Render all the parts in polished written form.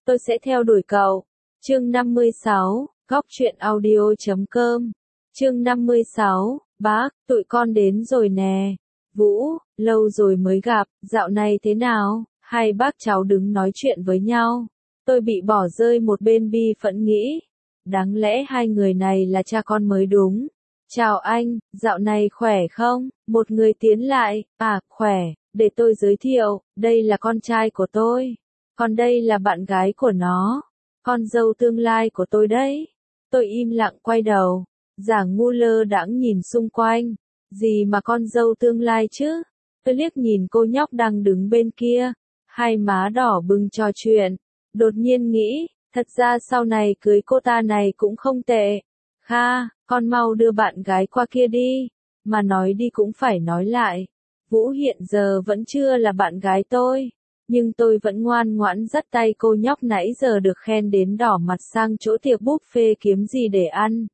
tôi sẽ theo đuổi cậu. Chương 56, góc truyện audio.com. Chương 56, bác, tụi con đến rồi nè. Vũ, lâu rồi mới gặp, dạo này thế nào? Hai bác cháu đứng nói chuyện với nhau. Tôi bị bỏ rơi một bên bi phẫn nghĩ. Đáng lẽ hai người này là cha con mới đúng. Chào anh, dạo này khỏe không? Một người tiến lại, khỏe, để tôi giới thiệu, đây là con trai của tôi. Còn đây là bạn gái của nó. Con dâu tương lai của tôi đấy. Tôi im lặng quay đầu. Giả ngu lơ đãng nhìn xung quanh. Gì mà con dâu tương lai chứ? Tôi liếc nhìn cô nhóc đang đứng bên kia. Hai má đỏ bừng trò chuyện. Đột nhiên nghĩ, thật ra sau này cưới cô ta này cũng không tệ. Kha, con mau đưa bạn gái qua kia đi. Mà nói đi cũng phải nói lại. Vũ hiện giờ vẫn chưa là bạn gái tôi. Nhưng tôi vẫn ngoan ngoãn dắt tay cô nhóc nãy giờ được khen đến đỏ mặt sang chỗ tiệc buffet kiếm gì để ăn.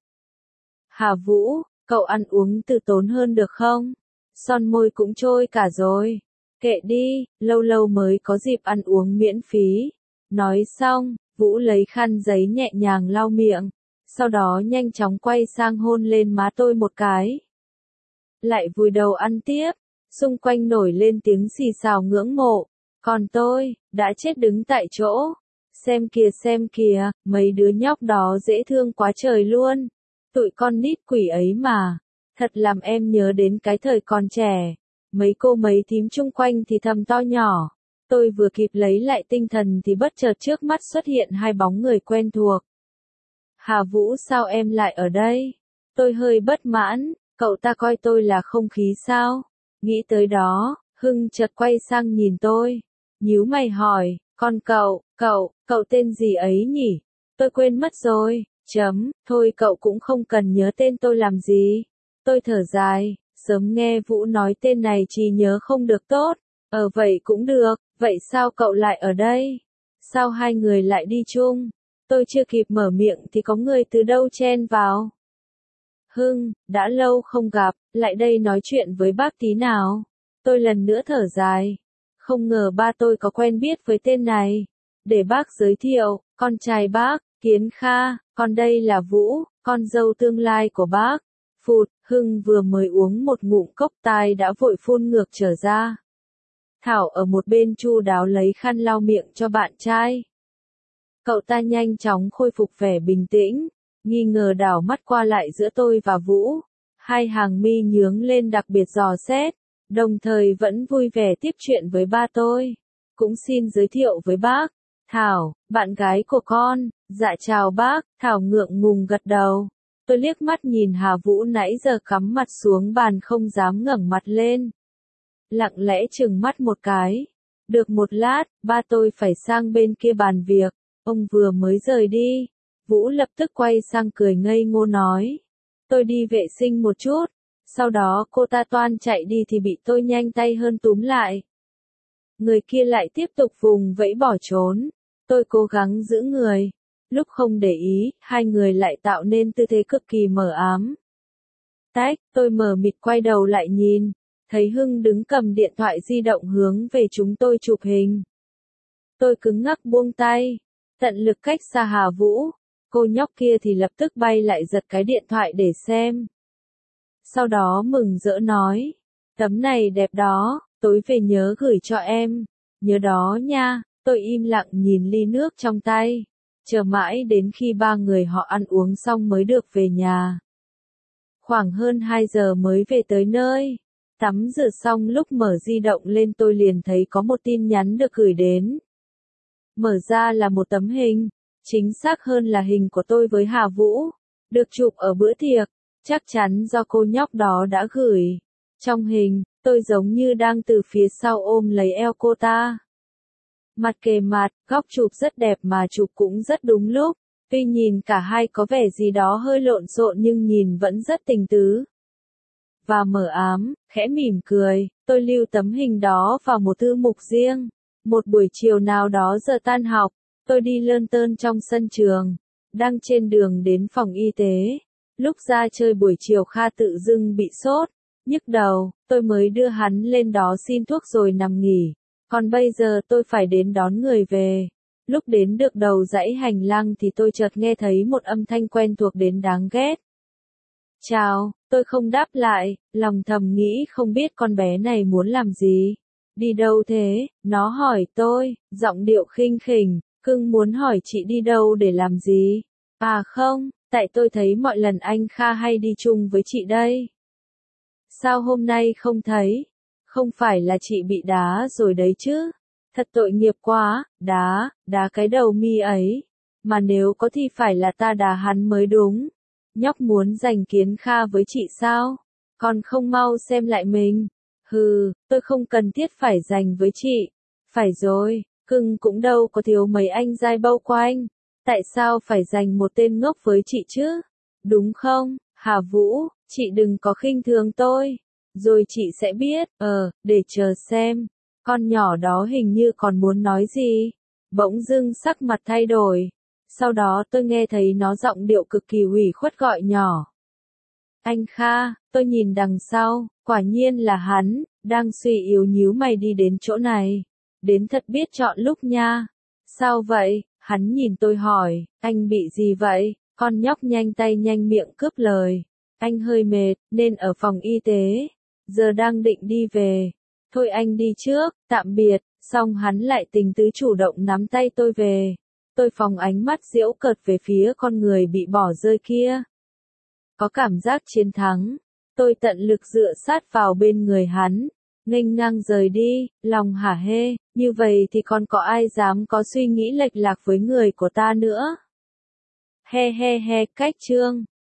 Hà Vũ, cậu ăn uống từ tốn hơn được không? Son môi cũng trôi cả rồi. Kệ đi, lâu lâu mới có dịp ăn uống miễn phí. Nói xong, Vũ lấy khăn giấy nhẹ nhàng lau miệng. Sau đó nhanh chóng quay sang hôn lên má tôi một cái. Lại vùi đầu ăn tiếp. Xung quanh nổi lên tiếng xì xào ngưỡng mộ. Còn tôi, đã chết đứng tại chỗ. Xem kìa, mấy đứa nhóc đó dễ thương quá trời luôn. Tụi con nít quỷ ấy mà. Thật làm em nhớ đến cái thời còn trẻ. Mấy cô mấy thím chung quanh thì thầm to nhỏ. Tôi vừa kịp lấy lại tinh thần thì bất chợt trước mắt xuất hiện hai bóng người quen thuộc. Hà Vũ, sao em lại ở đây? Tôi hơi bất mãn, cậu ta coi tôi là không khí sao? Nghĩ tới đó, Hưng chợt quay sang nhìn tôi. Nhíu mày hỏi, con cậu tên gì ấy nhỉ? Tôi quên mất rồi, thôi cậu cũng không cần nhớ tên tôi làm gì. Tôi thở dài, sớm nghe Vũ nói tên này trí nhớ không được tốt. Vậy cũng được, vậy sao cậu lại ở đây? Sao hai người lại đi chung? Tôi chưa kịp mở miệng thì có người từ đâu chen vào. Hưng, đã lâu không gặp, lại đây nói chuyện với bác tí nào. Tôi lần nữa thở dài. Không ngờ ba tôi có quen biết với tên này. Để bác giới thiệu, con trai bác, Kiến Kha, còn đây là Vũ, con dâu tương lai của bác. Phụt, Hưng vừa mới uống một ngụm cốc tai đã vội phun ngược trở ra. Thảo ở một bên chu đáo lấy khăn lau miệng cho bạn trai. Cậu ta nhanh chóng khôi phục vẻ bình tĩnh, nghi ngờ đảo mắt qua lại giữa tôi và Vũ. Hai hàng mi nhướng lên đặc biệt dò xét, đồng thời vẫn vui vẻ tiếp chuyện với ba tôi. Cũng xin giới thiệu với bác, Thảo, bạn gái của con. Dạ chào bác, Thảo ngượng ngùng gật đầu. Tôi liếc mắt nhìn Hà Vũ nãy giờ cắm mặt xuống bàn không dám ngẩng mặt lên. Lặng lẽ chừng mắt một cái. Được một lát, ba tôi phải sang bên kia bàn việc. Ông vừa mới rời đi. Vũ lập tức quay sang cười ngây ngô nói. Tôi đi vệ sinh một chút. Sau đó cô ta toan chạy đi thì bị tôi nhanh tay hơn túm lại. Người kia lại tiếp tục vùng vẫy bỏ trốn. Tôi cố gắng giữ người. Lúc không để ý, hai người lại tạo nên tư thế cực kỳ mờ ám. Tôi mờ mịt quay đầu lại nhìn. Thấy Hưng đứng cầm điện thoại di động hướng về chúng tôi chụp hình. Tôi cứng ngắc buông tay. Tận lực cách xa Hà Vũ. Cô nhóc kia thì lập tức bay lại giật cái điện thoại để xem. Sau đó mừng rỡ nói. Tấm này đẹp đó, tối về nhớ gửi cho em. Nhớ đó nha. Tôi im lặng nhìn ly nước trong tay. Chờ mãi đến khi ba người họ ăn uống xong mới được về nhà. Khoảng hơn 2 giờ mới về tới nơi. Tắm rửa xong lúc mở di động lên tôi liền thấy có một tin nhắn được gửi đến. Mở ra là một tấm hình, chính xác hơn là hình của tôi với Hà Vũ, được chụp ở bữa tiệc, chắc chắn do cô nhóc đó đã gửi. Trong hình, tôi giống như đang từ phía sau ôm lấy eo cô ta. Mặt kề mặt, góc chụp rất đẹp mà chụp cũng rất đúng lúc, tuy nhìn cả hai có vẻ gì đó hơi lộn xộn nhưng nhìn vẫn rất tình tứ. Và mờ ám, khẽ mỉm cười, tôi lưu tấm hình đó vào một thư mục riêng. Một buổi chiều nào đó giờ tan học, tôi đi lơn tơn trong sân trường, đang trên đường đến phòng y tế. Lúc ra chơi buổi chiều Kha tự dưng bị sốt, nhức đầu, tôi mới đưa hắn lên đó xin thuốc rồi nằm nghỉ. Còn bây giờ tôi phải đến đón người về. Lúc đến được đầu dãy hành lang thì tôi chợt nghe thấy một âm thanh quen thuộc đến đáng ghét. Chào, tôi không đáp lại, lòng thầm nghĩ không biết con bé này muốn làm gì. Đi đâu thế? Nó hỏi tôi, giọng điệu khinh khỉnh, cưng muốn hỏi chị đi đâu để làm gì? À không, tại tôi thấy mọi lần anh Kha hay đi chung với chị đây. Sao hôm nay không thấy? Không phải là chị bị đá rồi đấy chứ? Thật tội nghiệp quá, đá cái đầu mi ấy. Mà nếu có thì phải là ta đá hắn mới đúng. Nhóc muốn giành Kiến Kha với chị sao? Còn không mau xem lại mình. Hừ, tôi không cần thiết phải giành với chị. Phải rồi, cưng cũng đâu có thiếu mấy anh giai bâu quanh. Tại sao phải giành một tên ngốc với chị chứ? Đúng không, Hà Vũ, chị đừng có khinh thường tôi. Rồi chị sẽ biết, để chờ xem. Con nhỏ đó hình như còn muốn nói gì. Bỗng dưng sắc mặt thay đổi. Sau đó tôi nghe thấy nó giọng điệu cực kỳ ủy khuất gọi nhỏ. Anh Kha, tôi nhìn đằng sau, quả nhiên là hắn, đang suy yếu nhíu mày đi đến chỗ này. Đến thật biết chọn lúc nha. Sao vậy? Hắn nhìn tôi hỏi, anh bị gì vậy? Con nhóc nhanh tay nhanh miệng cướp lời. Anh hơi mệt, nên ở phòng y tế. Giờ đang định đi về. Thôi anh đi trước, tạm biệt. Xong hắn lại tình tứ chủ động nắm tay tôi về. Tôi phóng ánh mắt giễu cợt về phía con người bị bỏ rơi kia. Có cảm giác chiến thắng. Tôi tận lực dựa sát vào bên người hắn. Nghênh ngang rời đi, lòng hả hê, như vậy thì còn có ai dám có suy nghĩ lệch lạc với người của ta nữa. He he he, cách chương.